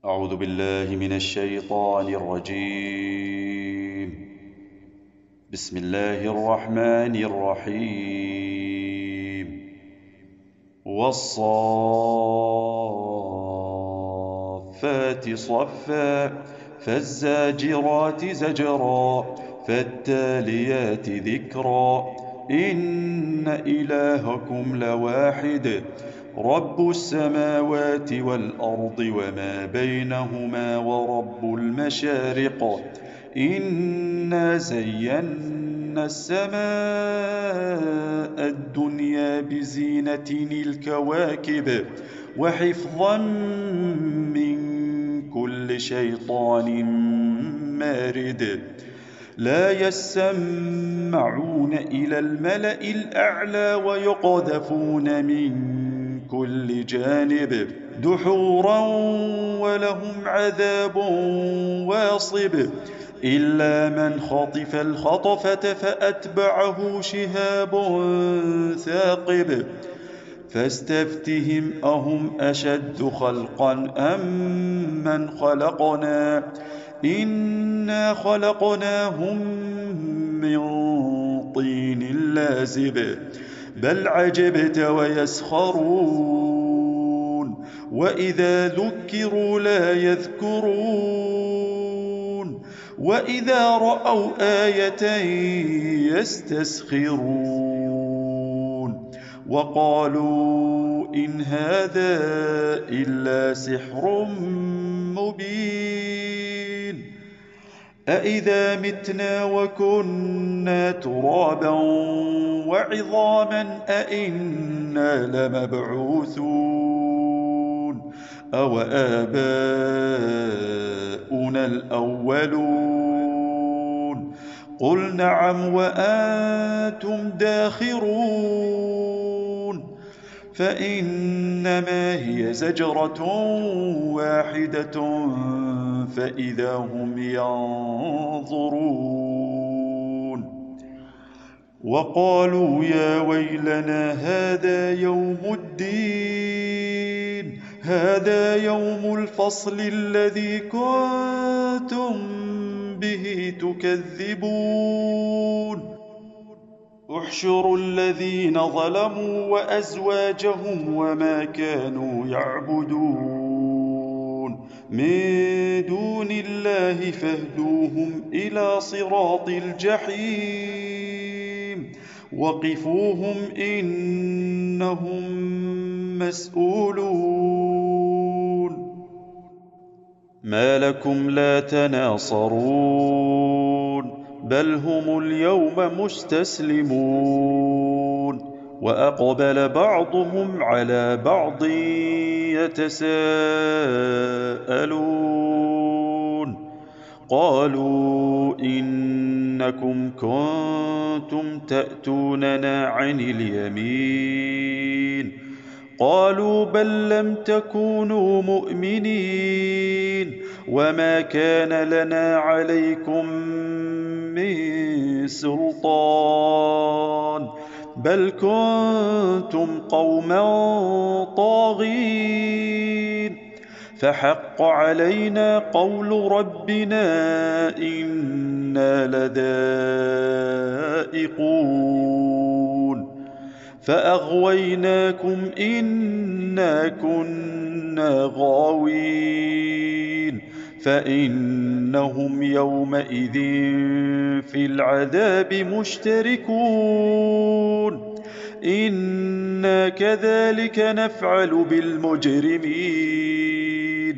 أعوذ بالله من الشيطان الرجيم. بسم الله الرحمن الرحيم. والصافات صفا فالزاجرات زجرا فالتاليات ذكرا إن إلهكم لواحد رب السماوات والأرض وما بينهما ورب المشارق إنا زينا السماء الدنيا بزينة الكواكب وحفظا من كل شيطان مارد لا يسمعون إلى الملأ الأعلى ويقذفون من كل جانب دحورا ولهم عذاب واصب إلا من خطف الخطفة فأتبعه شهاب ثاقب فاستفتهم أهم أشد خلقا أم من خلقنا إنا خلقناهم من طين لازب بل عجبت ويسخرون وإذا ذكروا لا يذكرون وإذا رأوا آية يستسخرون وقالوا إن هذا إلا سحر مبين أإذا متنا وكنا ترابا وعظاما أإنا لمبعوثون أو آباؤنا الأولون قل نعم وأنتم داخرون فإنما هي زجرة واحدة فإذا هم ينظرون وقالوا يا ويلنا هذا يوم الفصل الذي كنتم به تكذبون احشروا الذين ظلموا وأزواجهم وما كانوا يعبدون من دون الله فاهدوهم إلى صراط الجحيم وقفوهم إنهم مسؤولون ما لكم لا تناصرون بل هم اليوم مستسلمون وأقبل بعضهم على بعض يتساءلون قالوا إنكم كنتم تأتوننا عن اليمين قالوا بل لم تكونوا مؤمنين وما كان لنا عليكم من سلطان بل كنتم قوما طاغين فحق علينا قول ربنا إنا لذائقون فأغويناكم إنا كنا غاوين فإنهم يومئذ في العذاب مشتركون إنا كذلك نفعل بالمجرمين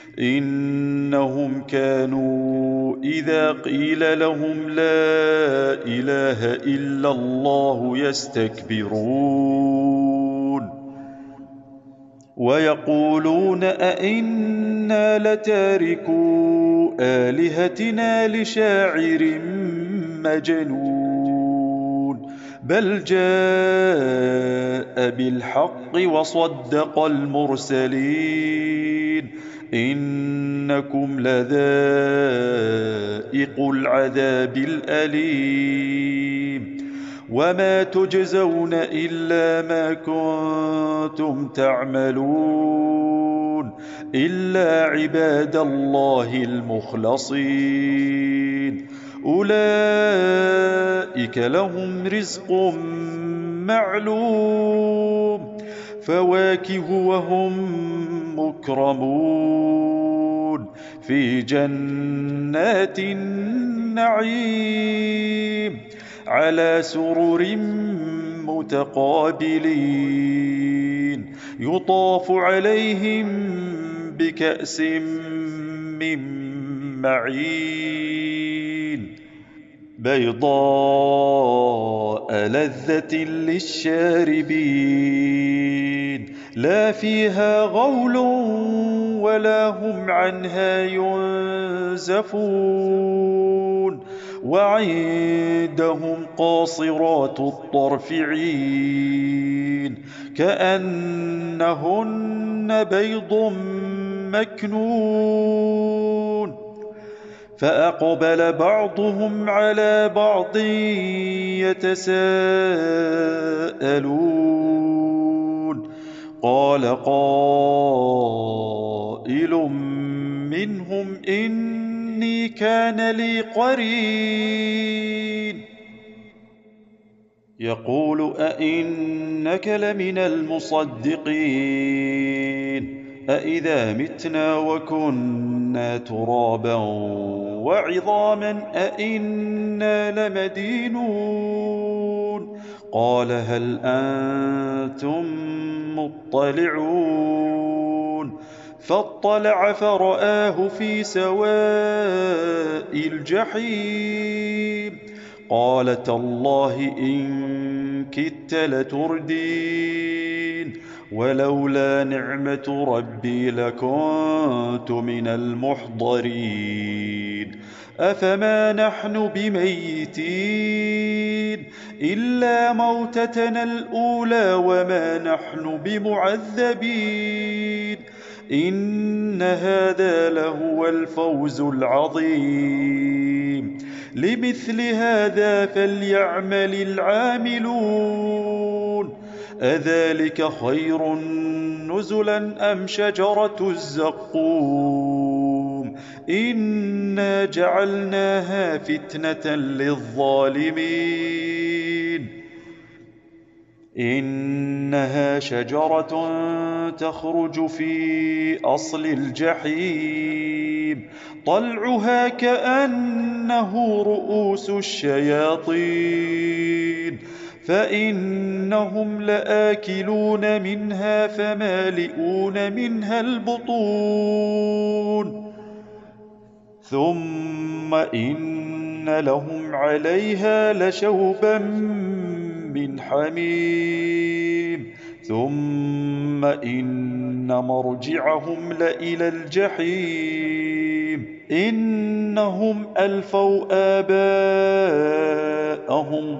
إنهم كانوا إذا قيل لهم لا إله إلا الله يستكبرون ويقولون أئنا لتاركو آلهتنا لشاعر مجنون بل جاء بالحق وصدق المرسلين إنكم لذائق العذاب الأليم وما تجزون إلا ما كنتم تعملون إلا عباد الله المخلصين أولئك لهم رزق معلوم فواكه وهم مكرمون في جنات النعيم على سرر متقابلين يطاف عليهم بكأس من معين بيضاء لذة للشاربين لا فيها غول ولا هم عنها ينزفون وعندهم قاصرات الطرف عين كأنهن بيض مكنون فأقبل بعضهم على بعض يتساءلون قال قائل منهم إني كان لي قرين يقول أئنك لمن المصدقين أئذا متنا وكنا ترابا وعظاما أئنا لمدينون قال هل أنتم مطلعون فاطلع فرآه في سواء الجحيم قال تالله إن كدت لتردين ولولا نعمة ربي لكنت من المحضرين أفما نحن بميتين إلا موتتنا الأولى وما نحن بمعذبين إن هذا لهو الفوز العظيم لمثل هذا فليعمل العاملون أذلك خير نزلا أم شجرة الزقوم إنا جعلناها فتنة للظالمين إنها شجرة تخرج في أصل الجحيم طلعها كأنه رؤوس الشياطين فإنهم لآكلون منها فمالئون منها البطون ثم إن لهم عليها لشوبا من حميم ثم إن مرجعهم لإلى الجحيم إنهم ألفوا آباءهم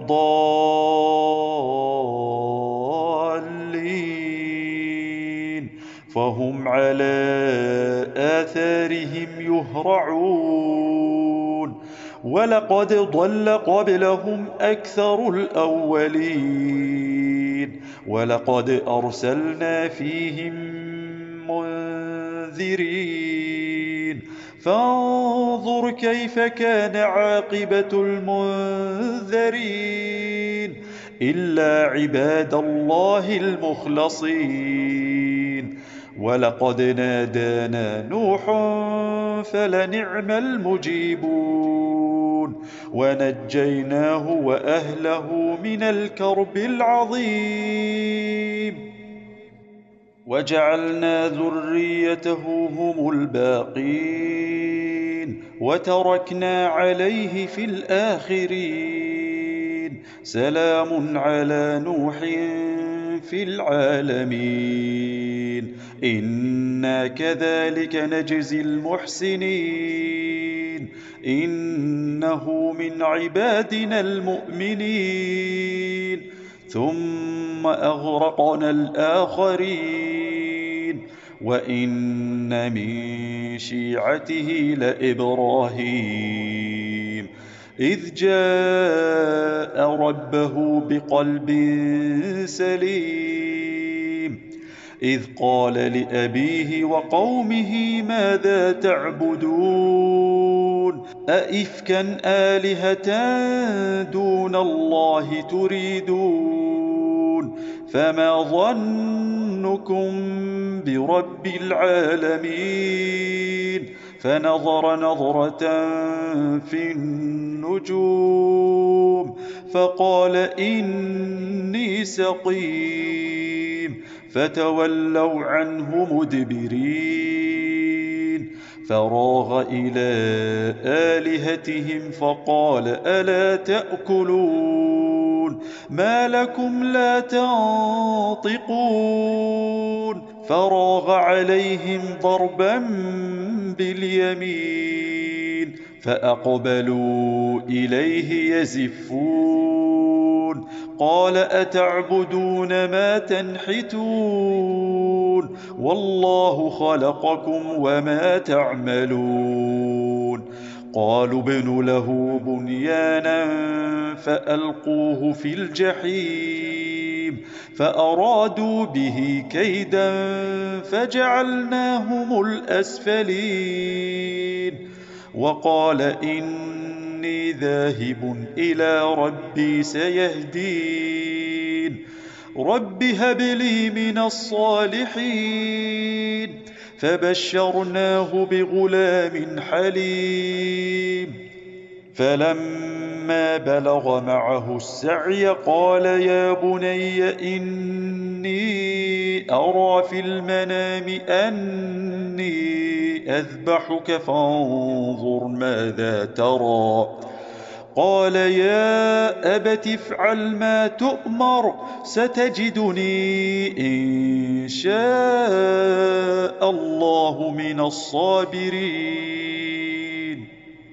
ضالين فهم على آثارهم يهرعون ولقد ضل قبلهم أكثر الأولين ولقد أرسلنا فيهم منذرين فانظر كيف كان عاقبة المنذرين إلا عباد الله المخلصين ولقد نادانا نوح فلنعم المجيبون ونجيناه وأهله من الكرب العظيم وجعلنا ذريته هم الباقين وتركنا عليه في الآخرين سلام على نوح في العالمين إنا كذلك نجزي المحسنين إنه من عبادنا المؤمنين ثم أغرقنا الآخرين وإن من شيعته لإبراهيم إذ جاء ربه بقلب سليم إذ قال لأبيه وقومه ماذا تعبدون أئفكا آلهة دون الله تريدون فما ظنكم برب العالمين فنظر نظرة في النجوم فقال إني سقيم فتولوا عنه مدبرين فراغ إلى آلهتهم فقال ألا تأكلون ما لكم لا تنطقون فراغ عليهم ضربا باليمين فأقبلوا إليه يزفون قال أتعبدون ما تنحتون والله خلقكم وما تعملون قالوا ابنوا له بنيانا فألقوه في الجحيم فأرادوا به كيدا فجعلناهم الأسفلين وقال إني ذاهب إلى ربي سيهدين رب هب لي من الصالحين فبشرناه بغلام حليم فلما بلغ معه السعي قال يا بني إني أرى في المنام أني أذبحك فانظر ماذا ترى قال يا أبت افعل ما تؤمر ستجدني إن شاء الله من الصابرين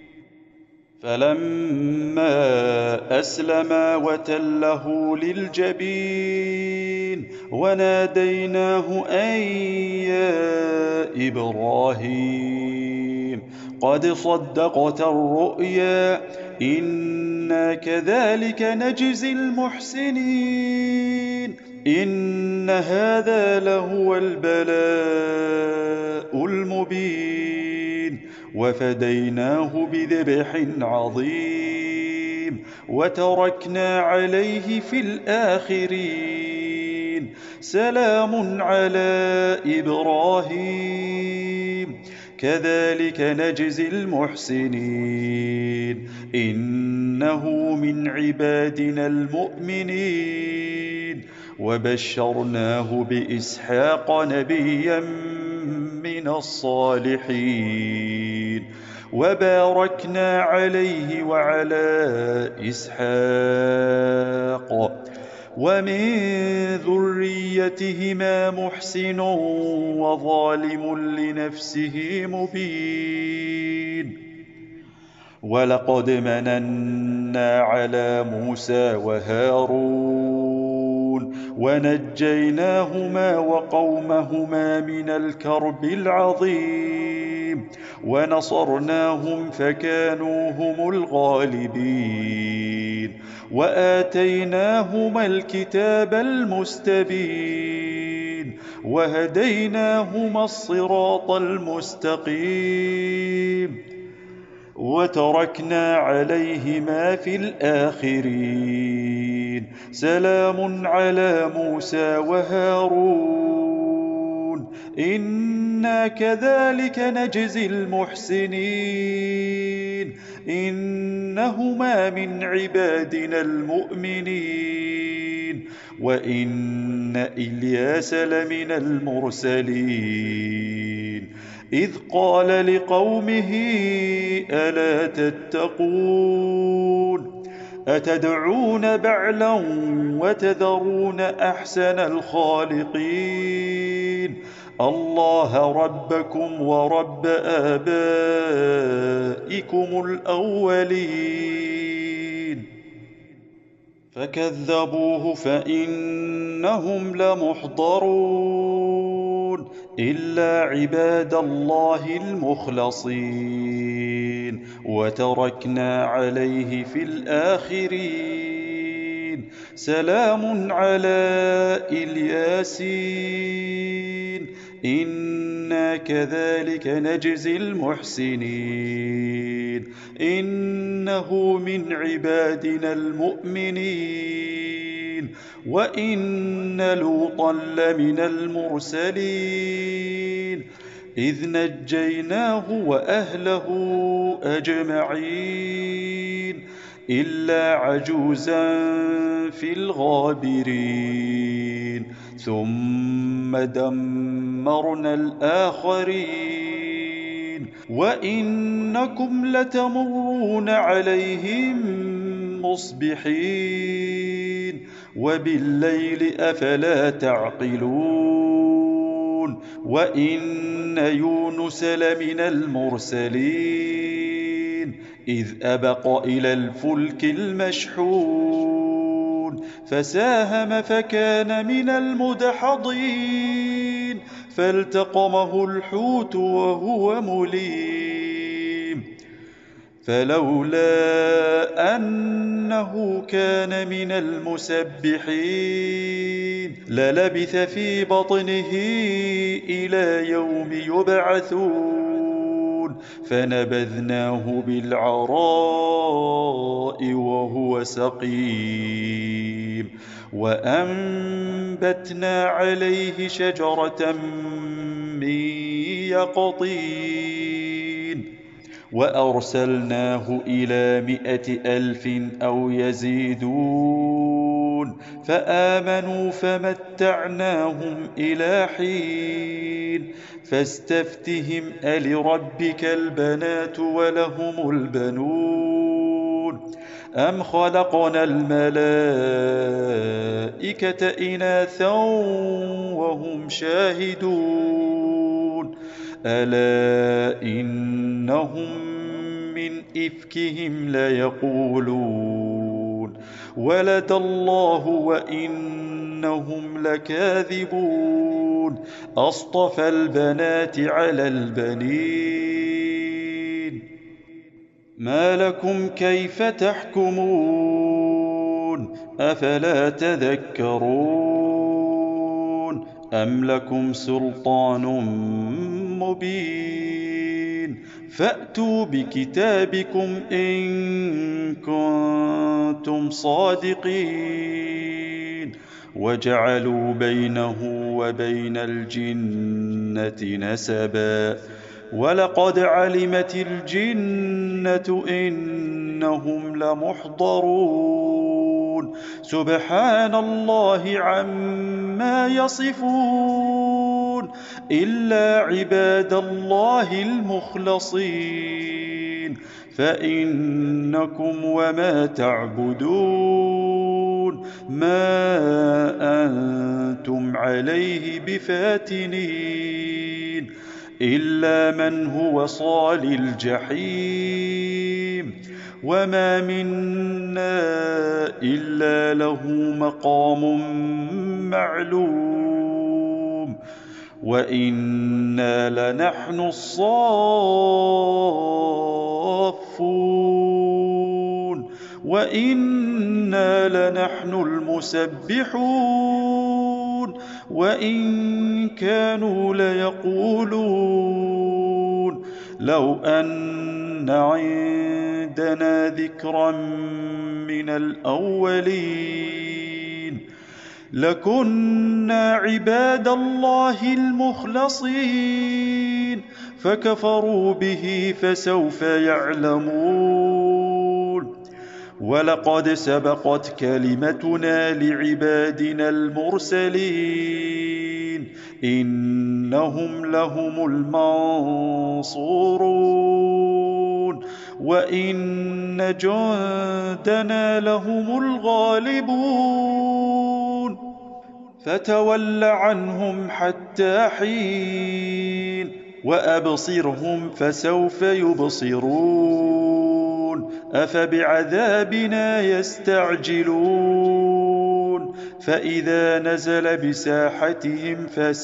فلما أسلما وتله للجبين وناديناه أن يا إبراهيم قد صدقت الرؤيا إنا كذلك نجزي المحسنين إن هذا لهو البلاء المبين وفديناه بذبح عظيم وتركنا عليه في الآخرين سلام على إبراهيم كذلك نجزي المحسنين إنه من عبادنا المؤمنين وبشرناه بإسحاق نبيا من الصالحين وباركنا عليه وعلى إسحاق ومن ذريتهما محسن وظالم لنفسه مبين ولقد مننا على موسى وهارون ونجيناهما وقومهما من الكرب العظيم ونصرناهم فكانوا هم الغالبين وآتيناهما الكتاب المستبين وهديناهما الصراط المستقيم وتركنا عليهما في الآخرين سلام على موسى وهارون إنا كذلك نجزي المحسنين إنهما من عبادنا المؤمنين وإن إلياس لمن المرسلين إذ قال لقومه ألا تتقون أتدعون بعلا وتذرون أحسن الخالقين الله ربكم ورب آبائكم الأولين فكذبوه فإنهم لمحضرون إلا عباد الله المخلصين وتركنا عليه في الآخرين سلام على الياسين إنا كذلك نجزي المحسنين إنه من عبادنا المؤمنين وإن لوطا لمن المرسلين إذ نجيناه وأهله أجمعين إلا عجوزا في الغابرين ثم دمرنا الآخرين وإنكم لتمرون عليهم مصبحين وبالليل أفلا تعقلون وإن يونس لمن المرسلين إذ أبق إلى الفلك المشحون فساهم فكان من المدحضين فالتقمه الحوت وهو مليم فلولا أنه كان من المسبحين للبث في بطنه إلى يوم يبعثون فنبذناه بالعراء وهو سقيم وأنبتنا عليه شجرة من يقطين وأرسلناه إلى 100,000 أو يزيدون فآمنوا فمتعناهم إلى حين فاستفتهم ألربك البنات ولهم البنون أم خلقنا الملائكة إناثا وهم شاهدون ألا إنهم من إفكهم ليقولون ولد الله وإنهم لكاذبون أصطفى البنات على البنين ما لكم كيف تحكمون أفلا تذكرون أم لكم سلطان مبين فأتوا بكتابكم إن كنتم صادقين وجعلوا بينه وبين الجنة نسبا ولقد علمت الجنة إنهم لمحضرون سبحان الله عما يصفون إلا عباد الله المخلصين فإنكم وما تعبدون ما أنتم عليه بفاتنين إلا من هو صال الجحيم وما منا إلا له مقام معلوم وإنا لنحن الصافون وإنا لنحن المسبحون وإن كانوا ليقولون لو أن عندنا ذكرا من الأولين لكنا عباد الله المخلصين فكفروا به فسوف يعلمون ولقد سبقت كلمتنا لعبادنا المرسلين إنهم لهم المنصورون وإن جندنا لهم الغالبون فتول عنهم حتى حين وأبصرهم فسوف يبصرون أفبعذابنا يستعجلون فإذا نزل بساحتهم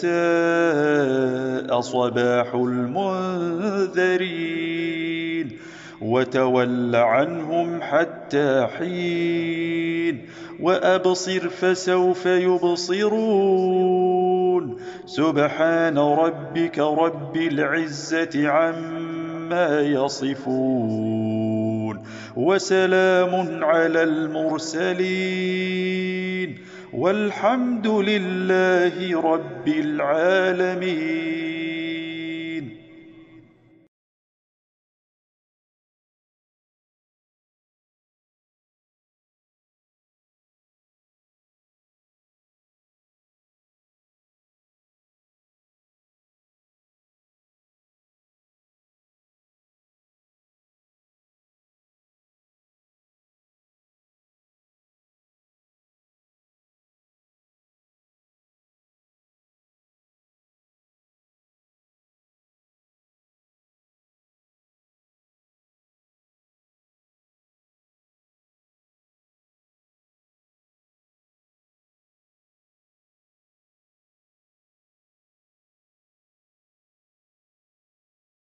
فساء صباح المنذرين وتول عنهم حتى حين وأبصر فسوف يبصرون سبحان ربك رب العزة عما يصفون وسلام على المرسلين والحمد لله رب العالمين.